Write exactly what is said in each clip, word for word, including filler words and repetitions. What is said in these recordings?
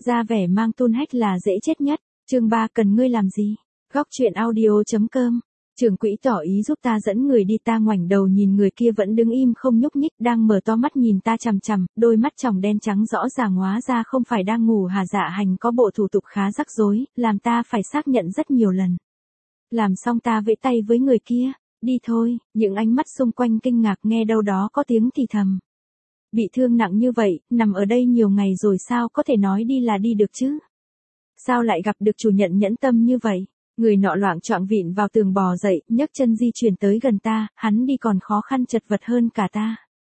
Ra vẻ mang tôn hách là dễ chết nhất. Chương ba cần ngươi làm gì? Góc truyện audio.com. Trưởng quỹ tỏ ý giúp ta dẫn người đi, ta ngoảnh đầu nhìn người kia vẫn đứng im không nhúc nhích, đang mở to mắt nhìn ta chằm chằm, đôi mắt tròng đen trắng rõ ràng hóa ra không phải đang ngủ hà. Dạ hành có bộ thủ tục khá rắc rối, làm ta phải xác nhận rất nhiều lần. Làm xong ta vẫy tay với người kia, đi thôi, những ánh mắt xung quanh kinh ngạc, nghe đâu đó có tiếng thì thầm. Bị thương nặng như vậy, nằm ở đây nhiều ngày rồi sao có thể nói đi là đi được chứ? Sao lại gặp được chủ nhận nhẫn tâm như vậy? Người nọ loạng choạng vịn vào tường bò dậy, nhấc chân di chuyển tới gần ta, hắn đi còn khó khăn chật vật hơn cả ta.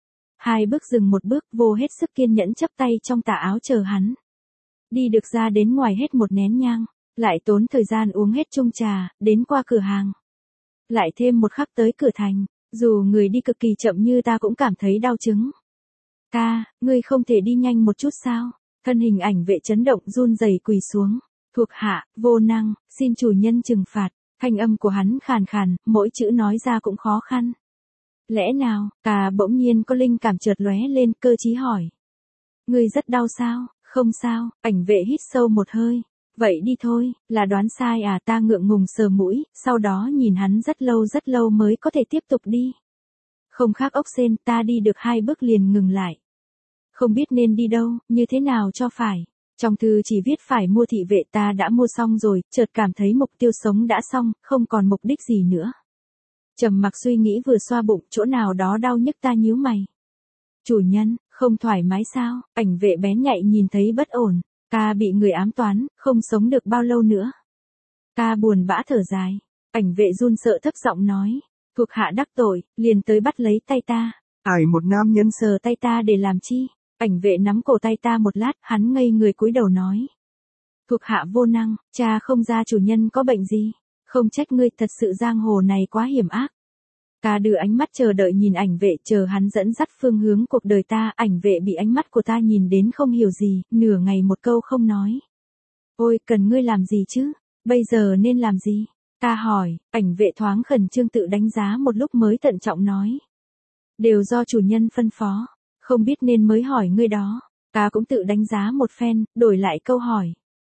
Hai bước dừng một bước, vô hết sức kiên nhẫn chấp tay trong tà áo chờ hắn. Đi được ra đến ngoài hết một nén nhang, lại tốn thời gian uống hết chung trà, đến qua cửa hàng. Lại thêm một khắc tới cửa thành, dù người đi cực kỳ chậm như ta cũng cảm thấy đau chứng. Ca, ngươi không thể đi nhanh một chút sao? Thân hình ảnh vệ chấn động run rẩy quỳ xuống. Thuộc hạ, vô năng, xin chủ nhân trừng phạt. Thanh âm của hắn khàn khàn, mỗi chữ nói ra cũng khó khăn. Lẽ nào? Ca bỗng nhiên có linh cảm chợt lóe lên, cơ trí hỏi. Ngươi rất đau sao? Không sao. Ảnh vệ hít sâu một hơi. Vậy đi thôi, là đoán sai à? Ta ngượng ngùng sờ mũi, sau đó nhìn hắn rất lâu rất lâu mới có thể tiếp tục đi. Không khác ốc sên, ta đi được hai bước liền ngừng lại. Không biết nên đi đâu, như thế nào cho phải. Trong thư chỉ viết phải mua thị vệ, ta đã mua xong rồi, chợt cảm thấy mục tiêu sống đã xong, không còn mục đích gì nữa. Trầm mặc suy nghĩ vừa xoa bụng, chỗ nào đó đau nhức, ta nhíu mày. Chủ nhân, không thoải mái sao? Ảnh vệ bén nhạy nhìn thấy bất ổn. Ta bị người ám toán, không sống được bao lâu nữa. Ta buồn bã thở dài. Ảnh vệ run sợ thấp giọng nói. Thuộc hạ đắc tội, liền tới bắt lấy tay ta. Ải một nam nhân sờ tay ta để làm chi? Ảnh vệ nắm cổ tay ta một lát, hắn ngây người cúi đầu nói. Thuộc hạ vô năng, cha không ra chủ nhân có bệnh gì. Không trách ngươi, thật sự giang hồ này quá hiểm ác. Ta đưa ánh mắt chờ đợi nhìn ảnh vệ, chờ hắn dẫn dắt phương hướng cuộc đời ta. Ảnh vệ bị ánh mắt của ta nhìn đến không hiểu gì, nửa ngày một câu không nói. Ôi, cần ngươi làm gì chứ? Bây giờ nên làm gì? Ta hỏi. Ảnh vệ thoáng khẩn trương tự đánh giá một lúc mới thận trọng nói. Đều do chủ nhân phân phó. Không biết nên mới hỏi ngươi đó. Ta cũng tự đánh giá một phen, đổi lại câu hỏi.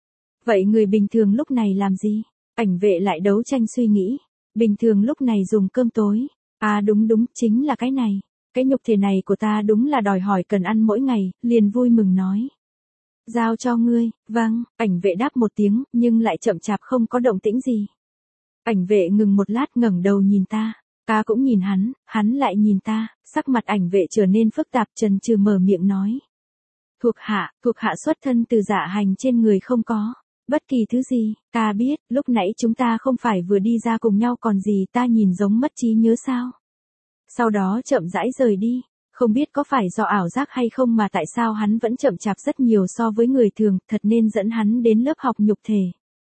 Vậy người bình thường lúc này làm gì? Ảnh vệ lại đấu tranh suy nghĩ. Bình thường lúc này dùng cơm tối. À đúng đúng, chính là cái này. Cái nhục thể này của ta đúng là đòi hỏi cần ăn mỗi ngày, liền vui mừng nói. Giao cho ngươi, vâng, ảnh vệ đáp một tiếng, nhưng lại chậm chạp không có động tĩnh gì. Ảnh vệ ngừng một lát ngẩng đầu nhìn ta. Ta cũng nhìn hắn, hắn lại nhìn ta, sắc mặt ảnh vệ trở nên phức tạp, chần chừ mở miệng nói. Thuộc hạ, thuộc hạ xuất thân từ Dạ hành, trên người không có bất kỳ thứ gì. Ta biết, lúc nãy chúng ta không phải vừa đi ra cùng nhau còn gì, ta nhìn giống mất trí nhớ sao? Sau đó chậm rãi rời đi, không biết có phải do ảo giác hay không mà tại sao hắn vẫn chậm chạp rất nhiều so với người thường, thật nên dẫn hắn đến lớp học nhục thể.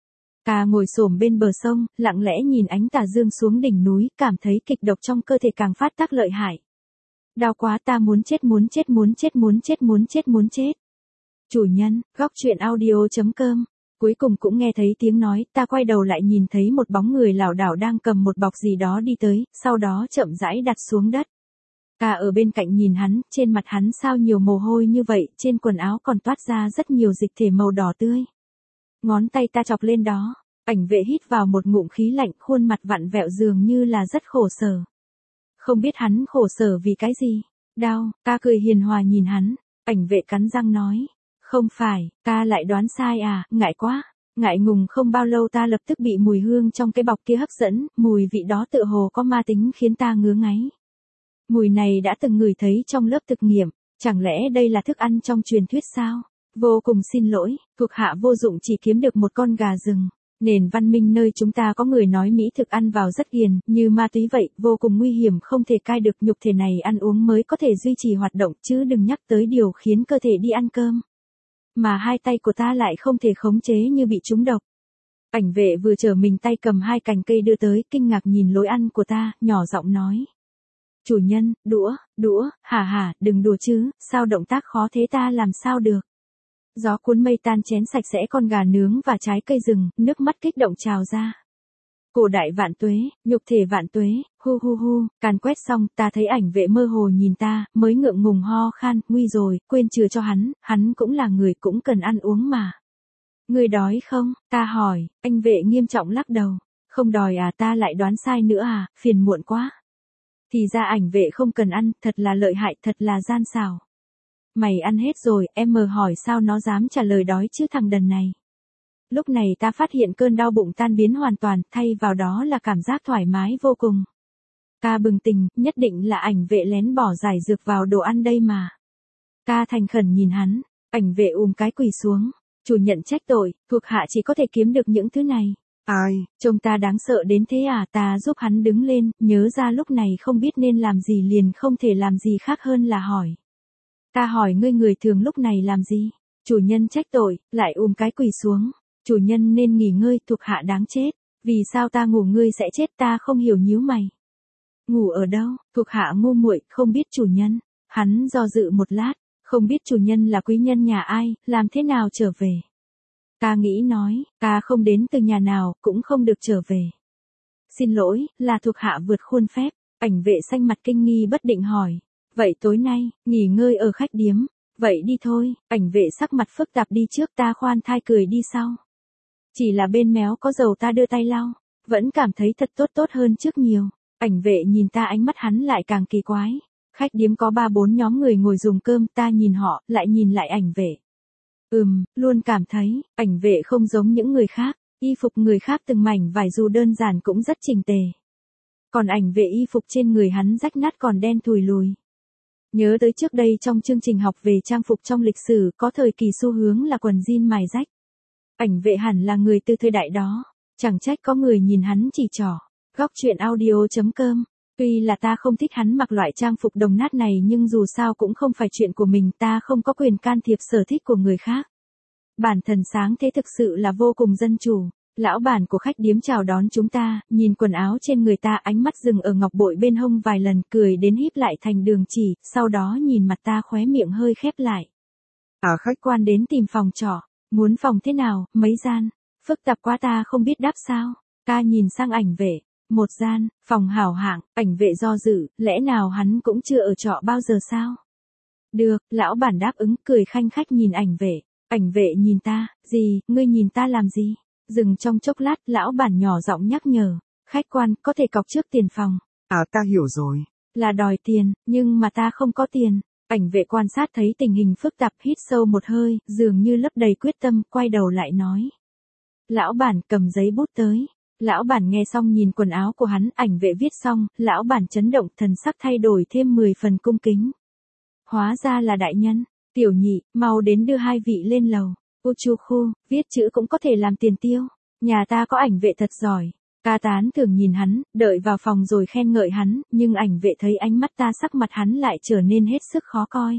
Ta ngồi xổm bên bờ sông, lặng lẽ nhìn ánh tà dương xuống đỉnh núi, cảm thấy kịch độc trong cơ thể càng phát tác lợi hại. Đau quá, ta muốn chết muốn chết muốn chết muốn chết muốn chết muốn chết. Chủ nhân, góc truyện audio.com. Cuối cùng cũng nghe thấy tiếng nói, ta quay đầu lại nhìn thấy một bóng người lảo đảo đang cầm một bọc gì đó đi tới, sau đó chậm rãi đặt xuống đất. Ta ở bên cạnh nhìn hắn, trên mặt hắn sao nhiều mồ hôi như vậy, trên quần áo còn toát ra rất nhiều dịch thể màu đỏ tươi. Ngón tay ta chọc lên đó, ảnh vệ hít vào một ngụm khí lạnh, khuôn mặt vặn vẹo dường như là rất khổ sở. Không biết hắn khổ sở vì cái gì? Đau, ta cười hiền hòa nhìn hắn, ảnh vệ cắn răng nói. Không phải, ta lại đoán sai à, ngại quá. Ngại ngùng không bao lâu ta lập tức bị mùi hương trong cái bọc kia hấp dẫn, mùi vị đó tựa hồ có ma tính khiến ta ngứa ngáy. Mùi này đã từng ngửi thấy trong lớp thực nghiệm, chẳng lẽ đây là thức ăn trong truyền thuyết sao? Vô cùng xin lỗi, thuộc hạ vô dụng chỉ kiếm được một con gà rừng. Nền văn minh nơi chúng ta có người nói mỹ thực ăn vào rất ghiền, như ma túy vậy, vô cùng nguy hiểm, không thể cai được, nhục thể này ăn uống mới có thể duy trì hoạt động, chứ đừng nhắc tới điều khiến cơ thể đi ăn cơm. Mà hai tay của ta lại không thể khống chế như bị trúng độc. Ảnh vệ vừa trở mình tay cầm hai cành cây đưa tới, kinh ngạc nhìn lối ăn của ta, nhỏ giọng nói. Chủ nhân, đũa, đũa, hả hả, đừng đùa chứ, sao động tác khó thế, ta làm sao được. Gió cuốn mây tan chén sạch sẽ con gà nướng và trái cây rừng, nước mắt kích động trào ra. Cổ đại vạn tuế, nhục thể vạn tuế, hu hu hu, càn quét xong, ta thấy ảnh vệ mơ hồ nhìn ta, mới ngượng ngùng ho khan, nguy rồi, quên chừa cho hắn, hắn cũng là người cũng cần ăn uống mà. Ngươi đói không? Ta hỏi, anh vệ nghiêm trọng lắc đầu. Không đòi à, ta lại đoán sai nữa à, phiền muộn quá. Thì ra ảnh vệ không cần ăn, thật là lợi hại, thật là gian xảo. Mày ăn hết rồi, em mờ hỏi sao nó dám trả lời đói chứ thằng đần này. Lúc này ta phát hiện cơn đau bụng tan biến hoàn toàn, thay vào đó là cảm giác thoải mái vô cùng. Ta bừng tỉnh, nhất định là ảnh vệ lén bỏ giải dược vào đồ ăn đây mà. Ta thành khẩn nhìn hắn, ảnh vệ ùm cái quỳ xuống. Chủ nhận trách tội, thuộc hạ chỉ có thể kiếm được những thứ này. Ai, trông ta đáng sợ đến thế à, ta giúp hắn đứng lên, nhớ ra lúc này không biết nên làm gì liền không thể làm gì khác hơn là hỏi. Ta hỏi ngươi người thường lúc này làm gì? Chủ nhân trách tội, lại ùm cái quỳ xuống. Chủ nhân nên nghỉ ngơi, thuộc hạ đáng chết. Vì sao ta ngủ ngươi sẽ chết, ta không hiểu nhíu mày. Ngủ ở đâu? Thuộc hạ ngu muội, không biết chủ nhân. Hắn do dự một lát, không biết chủ nhân là quý nhân nhà ai, làm thế nào trở về. Ta nghĩ nói, ta không đến từ nhà nào, cũng không được trở về. Xin lỗi, là thuộc hạ vượt khuôn phép. Ảnh vệ xanh mặt kinh nghi bất định hỏi. Vậy tối nay, nghỉ ngơi ở khách điếm. Vậy đi thôi, ảnh vệ sắc mặt phức tạp đi trước, ta khoan thai cười đi sau. Chỉ là bên méo có dầu ta đưa tay lau, vẫn cảm thấy thật tốt tốt hơn trước nhiều. Ảnh vệ nhìn ta, ánh mắt hắn lại càng kỳ quái. Khách điếm có ba bốn nhóm người ngồi dùng cơm, ta nhìn họ, lại nhìn lại ảnh vệ. Ừm, luôn cảm thấy, ảnh vệ không giống những người khác, y phục người khác từng mảnh vải dù đơn giản cũng rất chỉnh tề. Còn ảnh vệ y phục trên người hắn rách nát còn đen thùi lùi. Nhớ tới trước đây trong chương trình học về trang phục trong lịch sử có thời kỳ xu hướng là quần jean mài rách. Ảnh vệ hẳn là người từ thời đại đó, chẳng trách có người nhìn hắn chỉ trỏ. Góc truyện audio chấm com. Tuy là ta không thích hắn mặc loại trang phục đồng nát này nhưng dù sao cũng không phải chuyện của mình, ta không có quyền can thiệp sở thích của người khác. Bản thần sáng thế thực sự là vô cùng dân chủ. Lão bản của khách điếm chào đón chúng ta, nhìn quần áo trên người ta, ánh mắt dừng ở ngọc bội bên hông vài lần, cười đến híp lại thành đường chỉ, sau đó nhìn mặt ta khóe miệng hơi khép lại. À, khách quan đến tìm phòng trọ, muốn phòng thế nào, mấy gian, phức tạp quá ta không biết đáp sao. Ta nhìn sang ảnh vệ, một gian, phòng hảo hạng, ảnh vệ do dự, lẽ nào hắn cũng chưa ở trọ bao giờ sao? Được, lão bản đáp ứng, cười khanh khách nhìn ảnh vệ. Ảnh vệ nhìn ta, gì, ngươi nhìn ta làm gì? Dừng trong chốc lát, lão bản nhỏ giọng nhắc nhở, khách quan, có thể cọc trước tiền phòng. À, ta hiểu rồi. Là đòi tiền, nhưng mà ta không có tiền. Ảnh vệ quan sát thấy tình hình phức tạp, hít sâu một hơi, dường như lấp đầy quyết tâm, quay đầu lại nói. Lão bản cầm giấy bút tới. Lão bản nghe xong nhìn quần áo của hắn, ảnh vệ viết xong, lão bản chấn động, thần sắc thay đổi thêm mười phần cung kính. Hóa ra là đại nhân, tiểu nhị, mau đến đưa hai vị lên lầu. Ô chu khu, viết chữ cũng có thể làm tiền tiêu. Nhà ta có ảnh vệ thật giỏi. Ca tán thường nhìn hắn, đợi vào phòng rồi khen ngợi hắn, nhưng ảnh vệ thấy ánh mắt ta, sắc mặt hắn lại trở nên hết sức khó coi.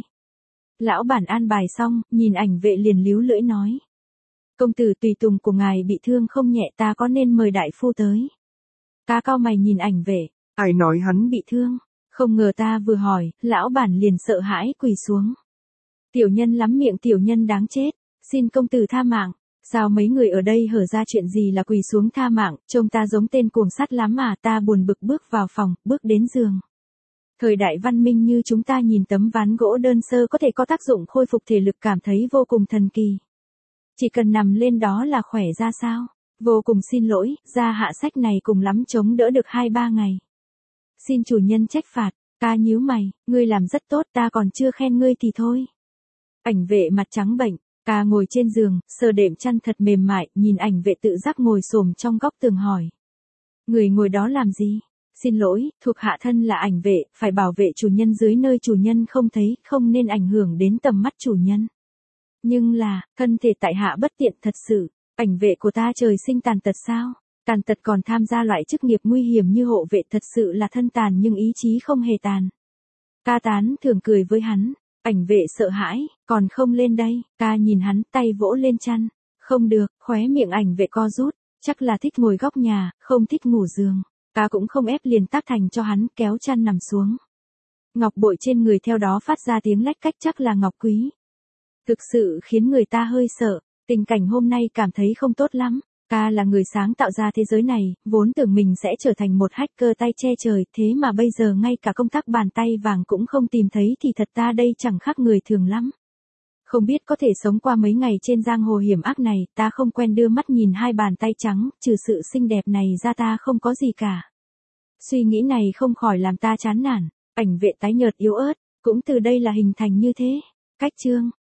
Lão bản an bài xong, nhìn ảnh vệ liền líu lưỡi nói. Công tử tùy tùng của ngài bị thương không nhẹ, ta có nên mời đại phu tới. Ta cau mày nhìn ảnh vệ. Ai nói hắn bị thương? Không ngờ ta vừa hỏi, lão bản liền sợ hãi quỳ xuống. Tiểu nhân lắm miệng, tiểu nhân đáng chết. Xin công tử tha mạng. Sao mấy người ở đây hở ra chuyện gì là quỳ xuống tha mạng, trông ta giống tên cuồng sát lắm mà. Ta buồn bực bước vào phòng, bước đến giường. Thời đại văn minh như chúng ta nhìn tấm ván gỗ đơn sơ có thể có tác dụng khôi phục thể lực, cảm thấy vô cùng thần kỳ. Chỉ cần nằm lên đó là khỏe ra sao? Vô cùng xin lỗi, gia hạ sách này cùng lắm chống đỡ được hai ba ngày. Xin chủ nhân trách phạt. Ta nhíu mày, ngươi làm rất tốt, ta còn chưa khen ngươi thì thôi. Ảnh vệ mặt trắng bệch. Ca ngồi trên giường, sờ đệm chăn thật mềm mại, nhìn ảnh vệ tự giác ngồi xổm trong góc tường hỏi. Người ngồi đó làm gì? Xin lỗi, thuộc hạ thân là ảnh vệ, phải bảo vệ chủ nhân dưới nơi chủ nhân không thấy, không nên ảnh hưởng đến tầm mắt chủ nhân. Nhưng là, thân thể tại hạ bất tiện thật sự, ảnh vệ của ta trời sinh tàn tật sao? Tàn tật còn tham gia loại chức nghiệp nguy hiểm như hộ vệ, thật sự là thân tàn nhưng ý chí không hề tàn. Ca tán thường cười với hắn. Ảnh vệ sợ hãi, còn không lên đây. Ta nhìn hắn, tay vỗ lên chăn. Không được, khóe miệng ảnh vệ co rút. Chắc là thích ngồi góc nhà, không thích ngủ giường. Ta cũng không ép, liền tác thành cho hắn, kéo chăn nằm xuống. Ngọc bội trên người theo đó phát ra tiếng lách cách, chắc là ngọc quý. Thực sự khiến người ta hơi sợ. Tình cảnh hôm nay cảm thấy không tốt lắm. Ta là người sáng tạo ra thế giới này, vốn tưởng mình sẽ trở thành một hacker tay che trời, thế mà bây giờ ngay cả công tắc bàn tay vàng cũng không tìm thấy thì thật ta đây chẳng khác người thường lắm. Không biết có thể sống qua mấy ngày trên giang hồ hiểm ác này, ta không quen đưa mắt nhìn hai bàn tay trắng, trừ sự xinh đẹp này ra ta không có gì cả. Suy nghĩ này không khỏi làm ta chán nản, ảnh vệ tái nhợt yếu ớt, cũng từ đây là hình thành như thế. Cách chương